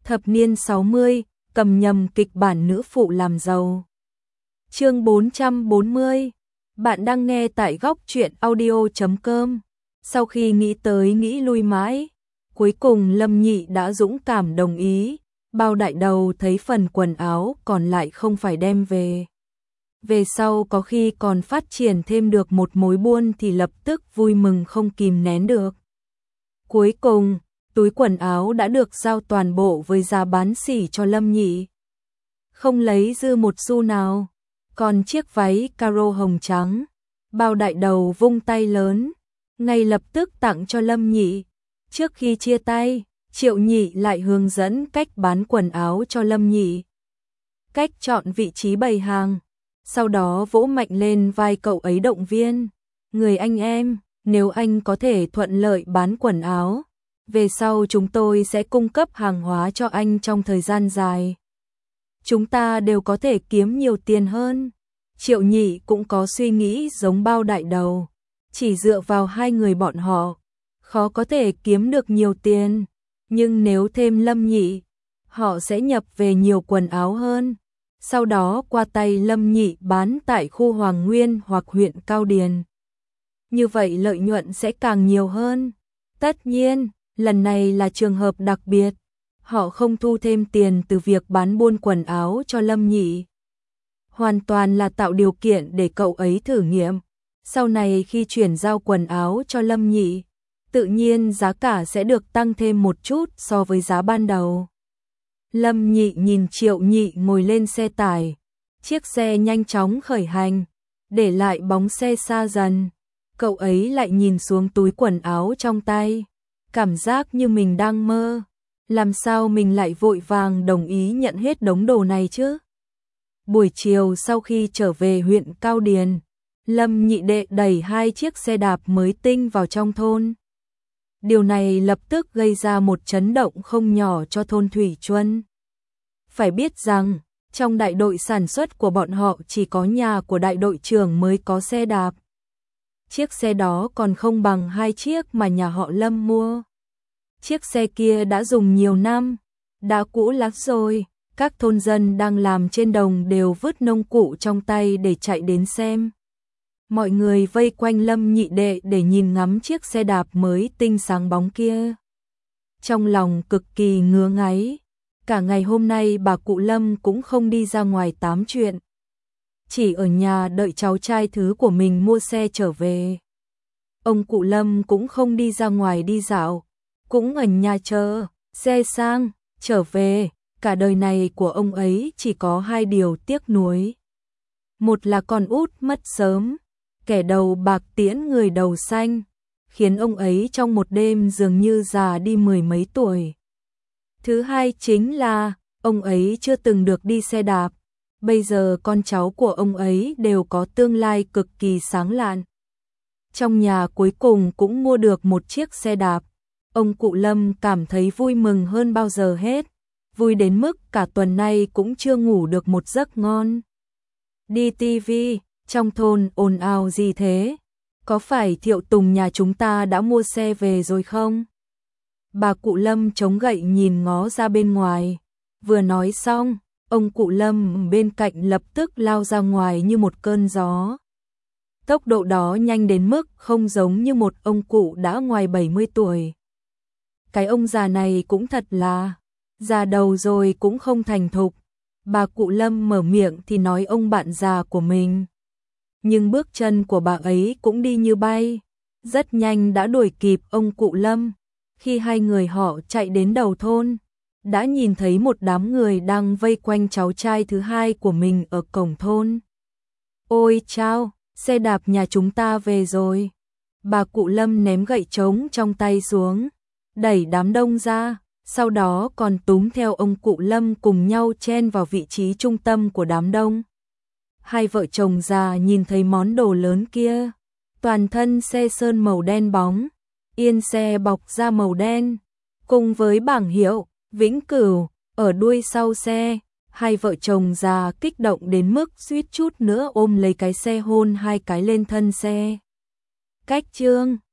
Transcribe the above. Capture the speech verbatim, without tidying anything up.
Thập niên sáu mươi, cầm nhầm kịch bản nữ phụ làm giàu. Chương bốn trăm bốn mươi. Bạn đang nghe tại góc truyện audio chấm com. Sau khi nghĩ tới nghĩ lui mãi, cuối cùng Lâm Nhị đã dũng cảm đồng ý. Bao đại đầu thấy phần quần áo còn lại không phải đem về. Về sau có khi còn phát triển thêm được một mối buôn thì lập tức vui mừng không kìm nén được. Cuối cùng, túi quần áo đã được giao toàn bộ với giá bán sỉ cho Lâm Nhị. Không lấy dư một xu nào. Còn chiếc váy caro hồng trắng, bao đại đầu vung tay lớn, ngay lập tức tặng cho Lâm Nhị. Trước khi chia tay, Triệu Nhị lại hướng dẫn cách bán quần áo cho Lâm Nhị. Cách chọn vị trí bày hàng, sau đó vỗ mạnh lên vai cậu ấy động viên. Người anh em, nếu anh có thể thuận lợi bán quần áo, về sau chúng tôi sẽ cung cấp hàng hóa cho anh trong thời gian dài. Chúng ta đều có thể kiếm nhiều tiền hơn. Triệu Nhị cũng có suy nghĩ giống bao đại đầu. Chỉ dựa vào hai người bọn họ, khó có thể kiếm được nhiều tiền. Nhưng nếu thêm Lâm Nhị, họ sẽ nhập về nhiều quần áo hơn. Sau đó qua tay Lâm Nhị bán tại khu Hoàng Nguyên hoặc huyện Cao Điền. Như vậy lợi nhuận sẽ càng nhiều hơn. Tất nhiên, lần này là trường hợp đặc biệt. Họ không thu thêm tiền từ việc bán buôn quần áo cho Lâm Nhị. Hoàn toàn là tạo điều kiện để cậu ấy thử nghiệm. Sau này khi chuyển giao quần áo cho Lâm Nhị, tự nhiên giá cả sẽ được tăng thêm một chút so với giá ban đầu. Lâm Nhị nhìn Triệu Nhị ngồi lên xe tải. Chiếc xe nhanh chóng khởi hành, để lại bóng xe xa dần. Cậu ấy lại nhìn xuống túi quần áo trong tay. Cảm giác như mình đang mơ. Làm sao mình lại vội vàng đồng ý nhận hết đống đồ này chứ? Buổi chiều sau khi trở về huyện Cao Điền, Lâm Nhị đệ đẩy hai chiếc xe đạp mới tinh vào trong thôn. Điều này lập tức gây ra một chấn động không nhỏ cho thôn Thủy Chuân. Phải biết rằng, trong đại đội sản xuất của bọn họ chỉ có nhà của đại đội trưởng mới có xe đạp. Chiếc xe đó còn không bằng hai chiếc mà nhà họ Lâm mua. Chiếc xe kia đã dùng nhiều năm, đã cũ lắm rồi. Các thôn dân đang làm trên đồng đều vứt nông cụ trong tay để chạy đến xem. Mọi người vây quanh Lâm Nhị đệ để nhìn ngắm chiếc xe đạp mới tinh sáng bóng kia. Trong lòng cực kỳ ngứa ngáy. Cả ngày hôm nay bà cụ Lâm cũng không đi ra ngoài tám chuyện. Chỉ ở nhà đợi cháu trai thứ của mình mua xe trở về. Ông cụ Lâm cũng không đi ra ngoài đi dạo, cũng ở nhà chờ xe sang trở về. Cả đời này của ông ấy chỉ có hai điều tiếc nuối. Một là con út mất sớm, kẻ đầu bạc tiễn người đầu xanh, khiến ông ấy trong một đêm dường như già đi mười mấy tuổi. Thứ hai chính là ông ấy chưa từng được đi xe đạp. Bây giờ con cháu của ông ấy đều có tương lai cực kỳ sáng lạn. Trong nhà cuối cùng cũng mua được một chiếc xe đạp. Ông cụ Lâm cảm thấy vui mừng hơn bao giờ hết. Vui đến mức cả tuần nay cũng chưa ngủ được một giấc ngon. Đi tivi, trong thôn ồn ào gì thế? Có phải Thiệu Tùng nhà chúng ta đã mua xe về rồi không? Bà cụ Lâm chống gậy nhìn ngó ra bên ngoài. Vừa nói xong, ông cụ Lâm bên cạnh lập tức lao ra ngoài như một cơn gió. Tốc độ đó nhanh đến mức không giống như một ông cụ đã ngoài bảy mươi tuổi. Cái ông già này cũng thật là già đầu rồi cũng không thành thục. Bà cụ Lâm mở miệng thì nói ông bạn già của mình. Nhưng bước chân của bà ấy cũng đi như bay. Rất nhanh đã đuổi kịp ông cụ Lâm. Khi hai người họ chạy đến đầu thôn, đã nhìn thấy một đám người đang vây quanh cháu trai thứ hai của mình ở cổng thôn. Ôi chao, xe đạp nhà chúng ta về rồi. Bà cụ Lâm ném gậy trống trong tay xuống, đẩy đám đông ra. Sau đó còn túm theo ông cụ Lâm cùng nhau chen vào vị trí trung tâm của đám đông. Hai vợ chồng già nhìn thấy món đồ lớn kia. Toàn thân xe sơn màu đen bóng, yên xe bọc da màu đen, cùng với bảng hiệu Vĩnh Cửu ở đuôi sau xe. Hai vợ chồng già kích động đến mức suýt chút nữa ôm lấy cái xe hôn hai cái lên thân xe. Cách chương